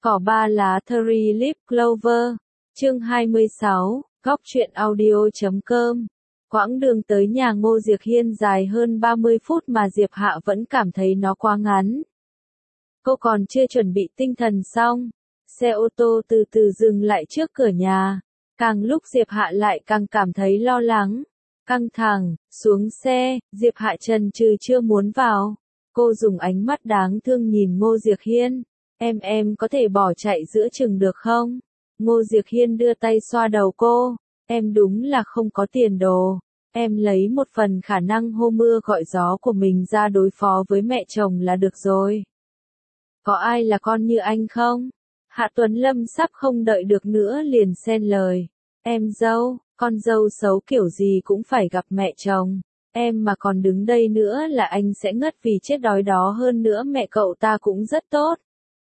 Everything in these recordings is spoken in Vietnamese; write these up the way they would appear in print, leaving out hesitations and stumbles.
Cỏ ba lá Three Leaf Clover. Chương 26, Góc truyện audio.com. Quãng đường tới nhà Ngô Diệc Hiên dài hơn 30 phút mà Diệp Hạ vẫn cảm thấy nó quá ngắn. Cô còn chưa chuẩn bị tinh thần xong, xe ô tô từ từ dừng lại trước cửa nhà. Càng lúc Diệp Hạ lại càng cảm thấy lo lắng, căng thẳng. Xuống xe, Diệp Hạ chần chừ chưa muốn vào. Cô dùng ánh mắt đáng thương nhìn Ngô Diệc Hiên. Em có thể bỏ chạy giữa chừng được không? Ngô Diệc Hiên đưa tay xoa đầu cô. Em đúng là không có tiền đồ. Em lấy một phần khả năng hô mưa gọi gió của mình ra đối phó với mẹ chồng là được rồi. Có ai là con như anh không? Hạ Tuấn Lâm sắp không đợi được nữa liền xen lời. Em dâu, con dâu xấu kiểu gì cũng phải gặp mẹ chồng. Em mà còn đứng đây nữa là anh sẽ ngất vì chết đói đó, hơn nữa mẹ cậu ta cũng rất tốt.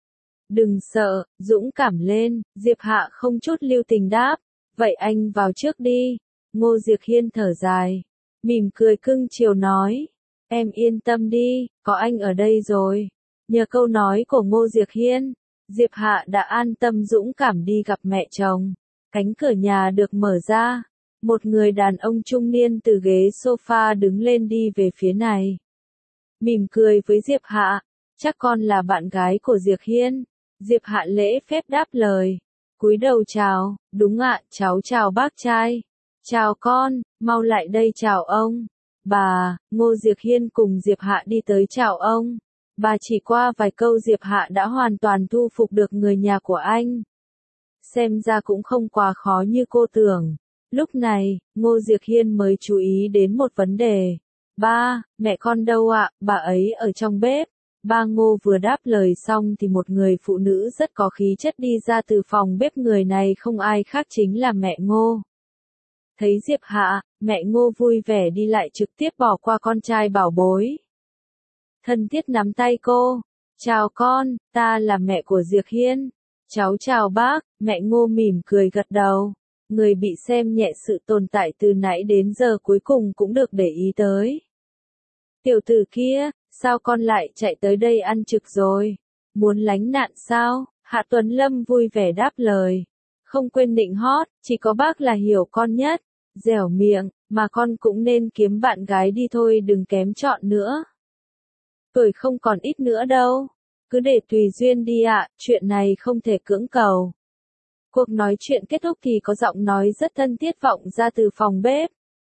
Đừng sợ, dũng cảm lên, Diệp Hạ không chút lưu tình đáp. Vậy anh vào trước đi. Ngô Diệc Hiên thở dài, mỉm cười cưng chiều nói. Em yên tâm đi, có anh ở đây rồi. Nhờ câu nói của Ngô Diệc Hiên, Diệp Hạ đã an tâm dũng cảm đi gặp mẹ chồng. Cánh cửa nhà được mở ra. Một người đàn ông trung niên từ ghế sofa đứng lên đi về phía này. Mỉm cười với Diệp Hạ. Chắc con là bạn gái của Diệc Hiên. Diệp Hạ lễ phép đáp lời. Cúi đầu chào, đúng ạ, cháu chào bác trai. Chào con, mau lại đây chào ông. Bà, Ngô Diệc Hiên cùng Diệp Hạ đi tới chào ông. Bà chỉ qua vài câu Diệp Hạ đã hoàn toàn thu phục được người nhà của anh. Xem ra cũng không quá khó như cô tưởng. Lúc này, Ngô Diệc Hiên mới chú ý đến một vấn đề. Ba, mẹ con đâu ạ? Bà ấy ở trong bếp. Ba Ngô vừa đáp lời xong thì một người phụ nữ rất có khí chất đi ra từ phòng bếp, người này không ai khác chính là mẹ Ngô. Thấy Diệp Hạ, mẹ Ngô vui vẻ đi lại trực tiếp bỏ qua con trai bảo bối. Thân thiết nắm tay cô. Chào con, ta là mẹ của Diệc Hiên. Cháu chào bác, mẹ Ngô mỉm cười gật đầu. Người bị xem nhẹ sự tồn tại từ nãy đến giờ cuối cùng cũng được để ý tới. Tiểu tử kia, sao con lại chạy tới đây ăn trực rồi? Muốn lánh nạn sao? Hạ Tuấn Lâm vui vẻ đáp lời. Không quên nịnh hót, chỉ có bác là hiểu con nhất. Dẻo miệng, mà con cũng nên kiếm bạn gái đi thôi, đừng kém chọn nữa. Tuổi không còn ít nữa đâu. Cứ để tùy duyên đi ạ, chuyện này không thể cưỡng cầu. Cuộc nói chuyện kết thúc thì có giọng nói rất thân thiết vọng ra từ phòng bếp.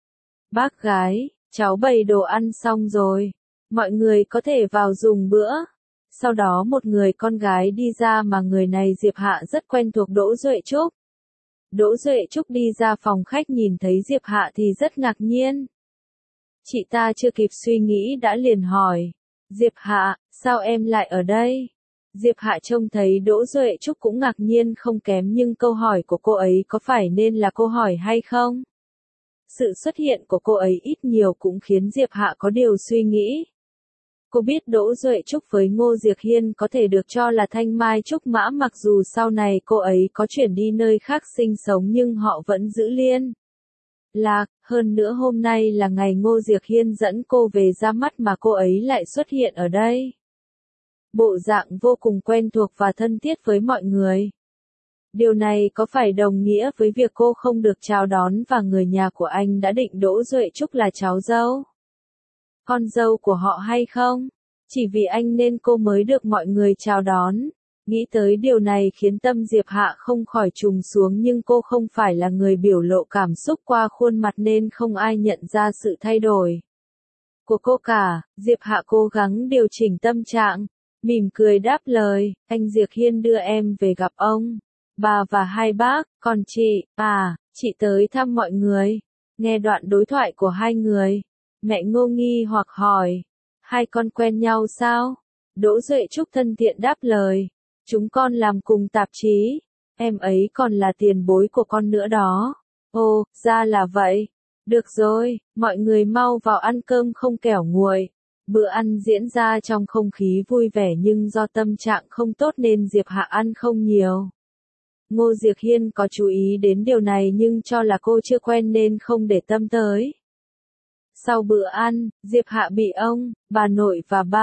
Bác gái, cháu bày đồ ăn xong rồi. Mọi người có thể vào dùng bữa. Sau đó một người con gái đi ra mà người này Diệp Hạ rất quen thuộc, Đỗ Duệ Trúc. Đỗ Duệ Trúc đi ra phòng khách nhìn thấy Diệp Hạ thì rất ngạc nhiên. Chị ta chưa kịp suy nghĩ đã liền hỏi. Diệp Hạ, sao em lại ở đây? Diệp Hạ trông thấy Đỗ Duệ Trúc cũng ngạc nhiên không kém, nhưng câu hỏi của cô ấy có phải nên là câu hỏi hay không? Sự xuất hiện của cô ấy ít nhiều cũng khiến Diệp Hạ có điều suy nghĩ. Cô biết Đỗ Duệ Trúc với Ngô Diệc Hiên có thể được cho là thanh mai trúc mã, mặc dù sau này cô ấy có chuyển đi nơi khác sinh sống nhưng họ vẫn giữ liên lạc. Hơn nữa hôm nay là ngày Ngô Diệc Hiên dẫn cô về ra mắt mà cô ấy lại xuất hiện ở đây. Bộ dạng vô cùng quen thuộc và thân thiết với mọi người. Điều này có phải đồng nghĩa với việc cô không được chào đón và người nhà của anh đã định Đỗ Duệ Trúc là cháu dâu? Con dâu của họ hay không? Chỉ vì anh nên cô mới được mọi người chào đón. Nghĩ tới điều này khiến tâm Diệp Hạ không khỏi trùng xuống, nhưng cô không phải là người biểu lộ cảm xúc qua khuôn mặt nên không ai nhận ra sự thay đổi của cô cả. Diệp Hạ cố gắng điều chỉnh tâm trạng, mỉm cười đáp lời, anh Diệc Hiên đưa em về gặp ông, bà và hai bác, còn chị, chị tới thăm mọi người. Nghe đoạn đối thoại của hai người, mẹ Ngô nghi hoặc hỏi, hai con quen nhau sao? Đỗ Duệ Trúc thân thiện đáp lời, chúng con làm cùng tạp chí, em ấy còn là tiền bối của con nữa đó. Ồ, ra là vậy. Được rồi, mọi người mau vào ăn cơm không kẻo nguội. Bữa ăn diễn ra trong không khí vui vẻ, nhưng do tâm trạng không tốt nên Diệp Hạ ăn không nhiều. Ngô Diệc Hiên có chú ý đến điều này nhưng cho là cô chưa quen nên không để tâm tới. Sau bữa ăn, Diệp Hạ bị ông, bà nội và ba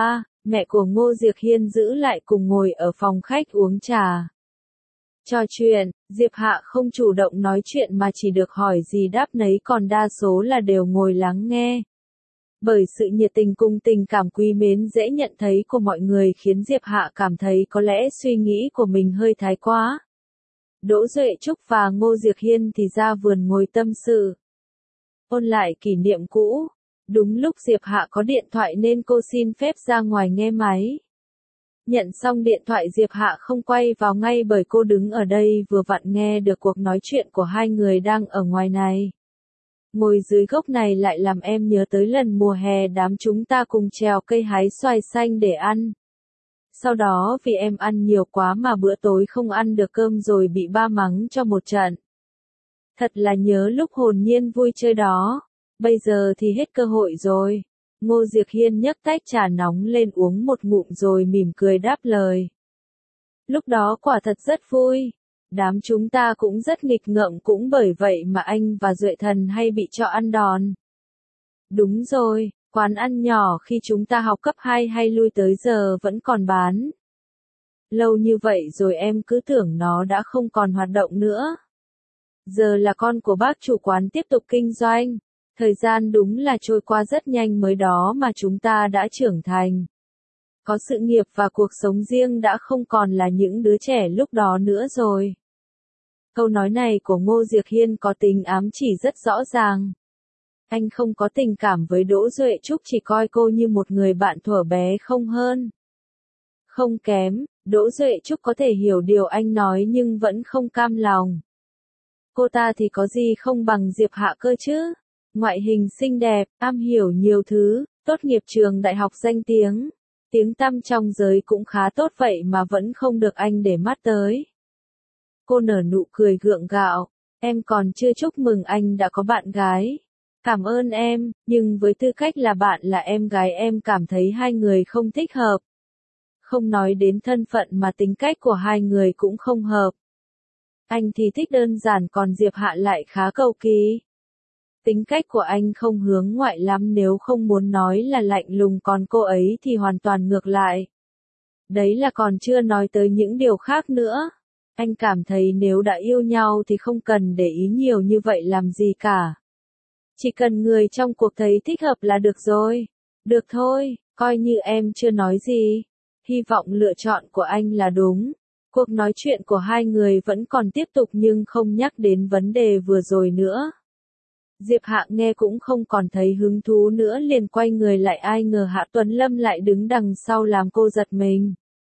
Mẹ của Ngô Diệc Hiên giữ lại cùng ngồi ở phòng khách uống trà. Trò chuyện, Diệp Hạ không chủ động nói chuyện mà chỉ được hỏi gì đáp nấy, còn đa số là đều ngồi lắng nghe. Bởi sự nhiệt tình cùng tình cảm quý mến dễ nhận thấy của mọi người khiến Diệp Hạ cảm thấy có lẽ suy nghĩ của mình hơi thái quá. Đỗ Duệ Trúc và Ngô Diệc Hiên thì ra vườn ngồi tâm sự. Ôn lại kỷ niệm cũ. Đúng lúc Diệp Hạ có điện thoại nên cô xin phép ra ngoài nghe máy. Nhận xong điện thoại Diệp Hạ không quay vào ngay bởi cô đứng ở đây vừa vặn nghe được cuộc nói chuyện của hai người đang ở ngoài này. Ngồi dưới gốc này lại làm em nhớ tới lần mùa hè đám chúng ta cùng trèo cây hái xoài xanh để ăn. Sau đó vì em ăn nhiều quá mà bữa tối không ăn được cơm rồi bị ba mắng cho một trận. Thật là nhớ lúc hồn nhiên vui chơi đó. Bây giờ thì hết cơ hội rồi. Ngô Diệc Hiên nhấc tách trà nóng lên uống một ngụm rồi mỉm cười đáp lời. Lúc đó quả thật rất vui. Đám chúng ta cũng rất nghịch ngợm, cũng bởi vậy mà anh và Duệ Thần hay bị cho ăn đòn. Đúng rồi, quán ăn nhỏ khi chúng ta học cấp 2 hay lui tới giờ vẫn còn bán. Lâu như vậy rồi em cứ tưởng nó đã không còn hoạt động nữa. Giờ là con của bác chủ quán tiếp tục kinh doanh. Thời gian đúng là trôi qua rất nhanh, mới đó mà chúng ta đã trưởng thành. Có sự nghiệp và cuộc sống riêng, đã không còn là những đứa trẻ lúc đó nữa rồi. Câu nói này của Ngô Diệc Hiên có tính ám chỉ rất rõ ràng. Anh không có tình cảm với Đỗ Duệ Trúc, chỉ coi cô như một người bạn thuở bé không hơn. Không kém, Đỗ Duệ Trúc có thể hiểu điều anh nói nhưng vẫn không cam lòng. Cô ta thì có gì không bằng Diệp Hạ cơ chứ? Ngoại hình xinh đẹp, am hiểu nhiều thứ, tốt nghiệp trường đại học danh tiếng. Tiếng tăm trong giới cũng khá tốt vậy mà vẫn không được anh để mắt tới. Cô nở nụ cười gượng gạo. Em còn chưa chúc mừng anh đã có bạn gái. Cảm ơn em, nhưng với tư cách là bạn là em gái em cảm thấy hai người không thích hợp. Không nói đến thân phận mà tính cách của hai người cũng không hợp. Anh thì thích đơn giản, còn Diệp Hạ lại khá cầu kỳ. Tính cách của anh không hướng ngoại lắm, nếu không muốn nói là lạnh lùng, còn cô ấy thì hoàn toàn ngược lại. Đấy là còn chưa nói tới những điều khác nữa. Anh cảm thấy nếu đã yêu nhau thì không cần để ý nhiều như vậy làm gì cả. Chỉ cần người trong cuộc thấy thích hợp là được rồi. Được thôi, coi như em chưa nói gì. Hy vọng lựa chọn của anh là đúng. Cuộc nói chuyện của hai người vẫn còn tiếp tục nhưng không nhắc đến vấn đề vừa rồi nữa. Diệp Hạ nghe cũng không còn thấy hứng thú nữa, liền quay người lại, ai ngờ Hạ Tuấn Lâm lại đứng đằng sau làm cô giật mình.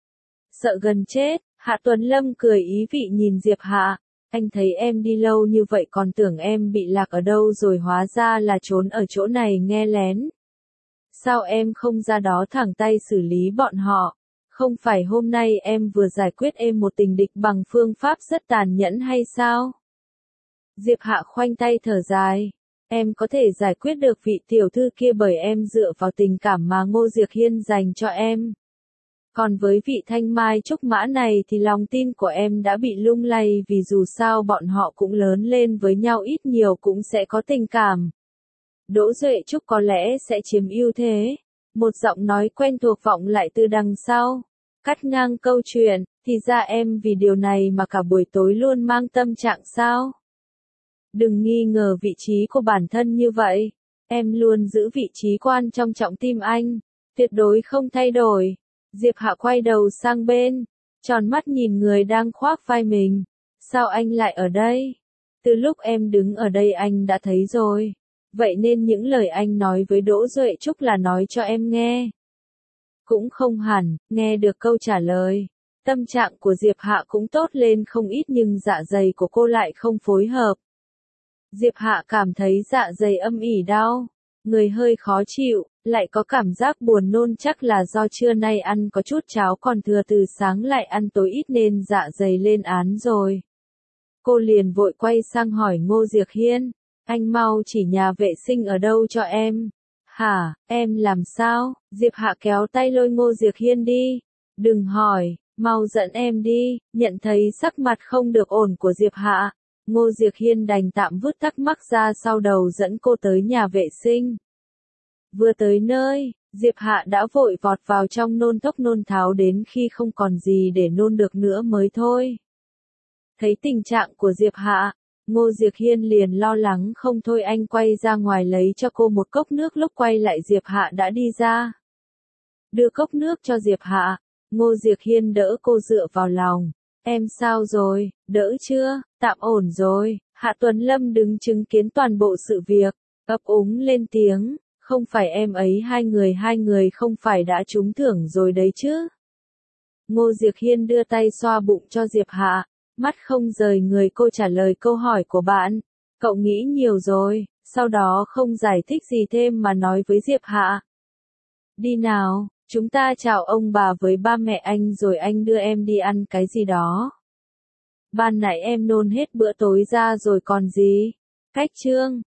Sợ gần chết, Hạ Tuấn Lâm cười ý vị nhìn Diệp Hạ. Anh thấy em đi lâu như vậy còn tưởng em bị lạc ở đâu rồi, hóa ra là trốn ở chỗ này nghe lén. Sao em không ra đó thẳng tay xử lý bọn họ? Không phải hôm nay em vừa giải quyết em một tình địch bằng phương pháp rất tàn nhẫn hay sao? Diệp Hạ khoanh tay thở dài. Em có thể giải quyết được vị tiểu thư kia bởi em dựa vào tình cảm mà Ngô Diệc Hiên dành cho em. Còn với vị Thanh Mai Trúc Mã này thì lòng tin của em đã bị lung lay, vì dù sao bọn họ cũng lớn lên với nhau, ít nhiều cũng sẽ có tình cảm. Đỗ Duệ Trúc có lẽ sẽ chiếm ưu thế. Một giọng nói quen thuộc vọng lại từ đằng sau. Cắt ngang câu chuyện, thì ra em vì điều này mà cả buổi tối luôn mang tâm trạng sao? Đừng nghi ngờ vị trí của bản thân như vậy. Em luôn giữ vị trí quan trong tim anh. Tuyệt đối không thay đổi. Diệp Hạ quay đầu sang bên. Tròn mắt nhìn người đang khoác vai mình. Sao anh lại ở đây? Từ lúc em đứng ở đây anh đã thấy rồi. Vậy nên những lời anh nói với Đỗ Duệ Trúc là nói cho em nghe. Cũng không hẳn, nghe được câu trả lời. Tâm trạng của Diệp Hạ cũng tốt lên không ít nhưng dạ dày của cô lại không phối hợp. Diệp Hạ cảm thấy dạ dày âm ỉ đau, người hơi khó chịu, lại có cảm giác buồn nôn, chắc là do trưa nay ăn có chút cháo còn thừa từ sáng lại ăn tối ít nên dạ dày lên án rồi. Cô liền vội quay sang hỏi Ngô Diệc Hiên, anh mau chỉ nhà vệ sinh ở đâu cho em. Hả, em làm sao? Diệp Hạ kéo tay lôi Ngô Diệc Hiên đi. Đừng hỏi, mau dẫn em đi. Nhận thấy sắc mặt không được ổn của Diệp Hạ, Ngô Diệc Hiên đành tạm vứt thắc mắc ra sau đầu dẫn cô tới nhà vệ sinh. Vừa tới nơi, Diệp Hạ đã vội vọt vào trong nôn thốc nôn tháo đến khi không còn gì để nôn được nữa mới thôi. Thấy tình trạng của Diệp Hạ, Ngô Diệc Hiên liền lo lắng không thôi, anh quay ra ngoài lấy cho cô một cốc nước, lúc quay lại Diệp Hạ đã đi ra. Đưa cốc nước cho Diệp Hạ, Ngô Diệc Hiên đỡ cô dựa vào lòng. Em sao rồi, đỡ chưa, tạm ổn rồi. Hạ Tuấn Lâm đứng chứng kiến toàn bộ sự việc, ấp úng lên tiếng, không phải em ấy, hai người không phải đã trúng thưởng rồi đấy chứ. Ngô Diệc Hiên đưa tay xoa bụng cho Diệp Hạ, mắt không rời người cô trả lời câu hỏi của bạn. Cậu nghĩ nhiều rồi, sau đó không giải thích gì thêm mà nói với Diệp Hạ. Đi nào, chúng ta chào ông bà với ba mẹ anh rồi anh đưa em đi ăn cái gì đó. Ban nãy em nôn hết bữa tối ra rồi còn gì. Cách chương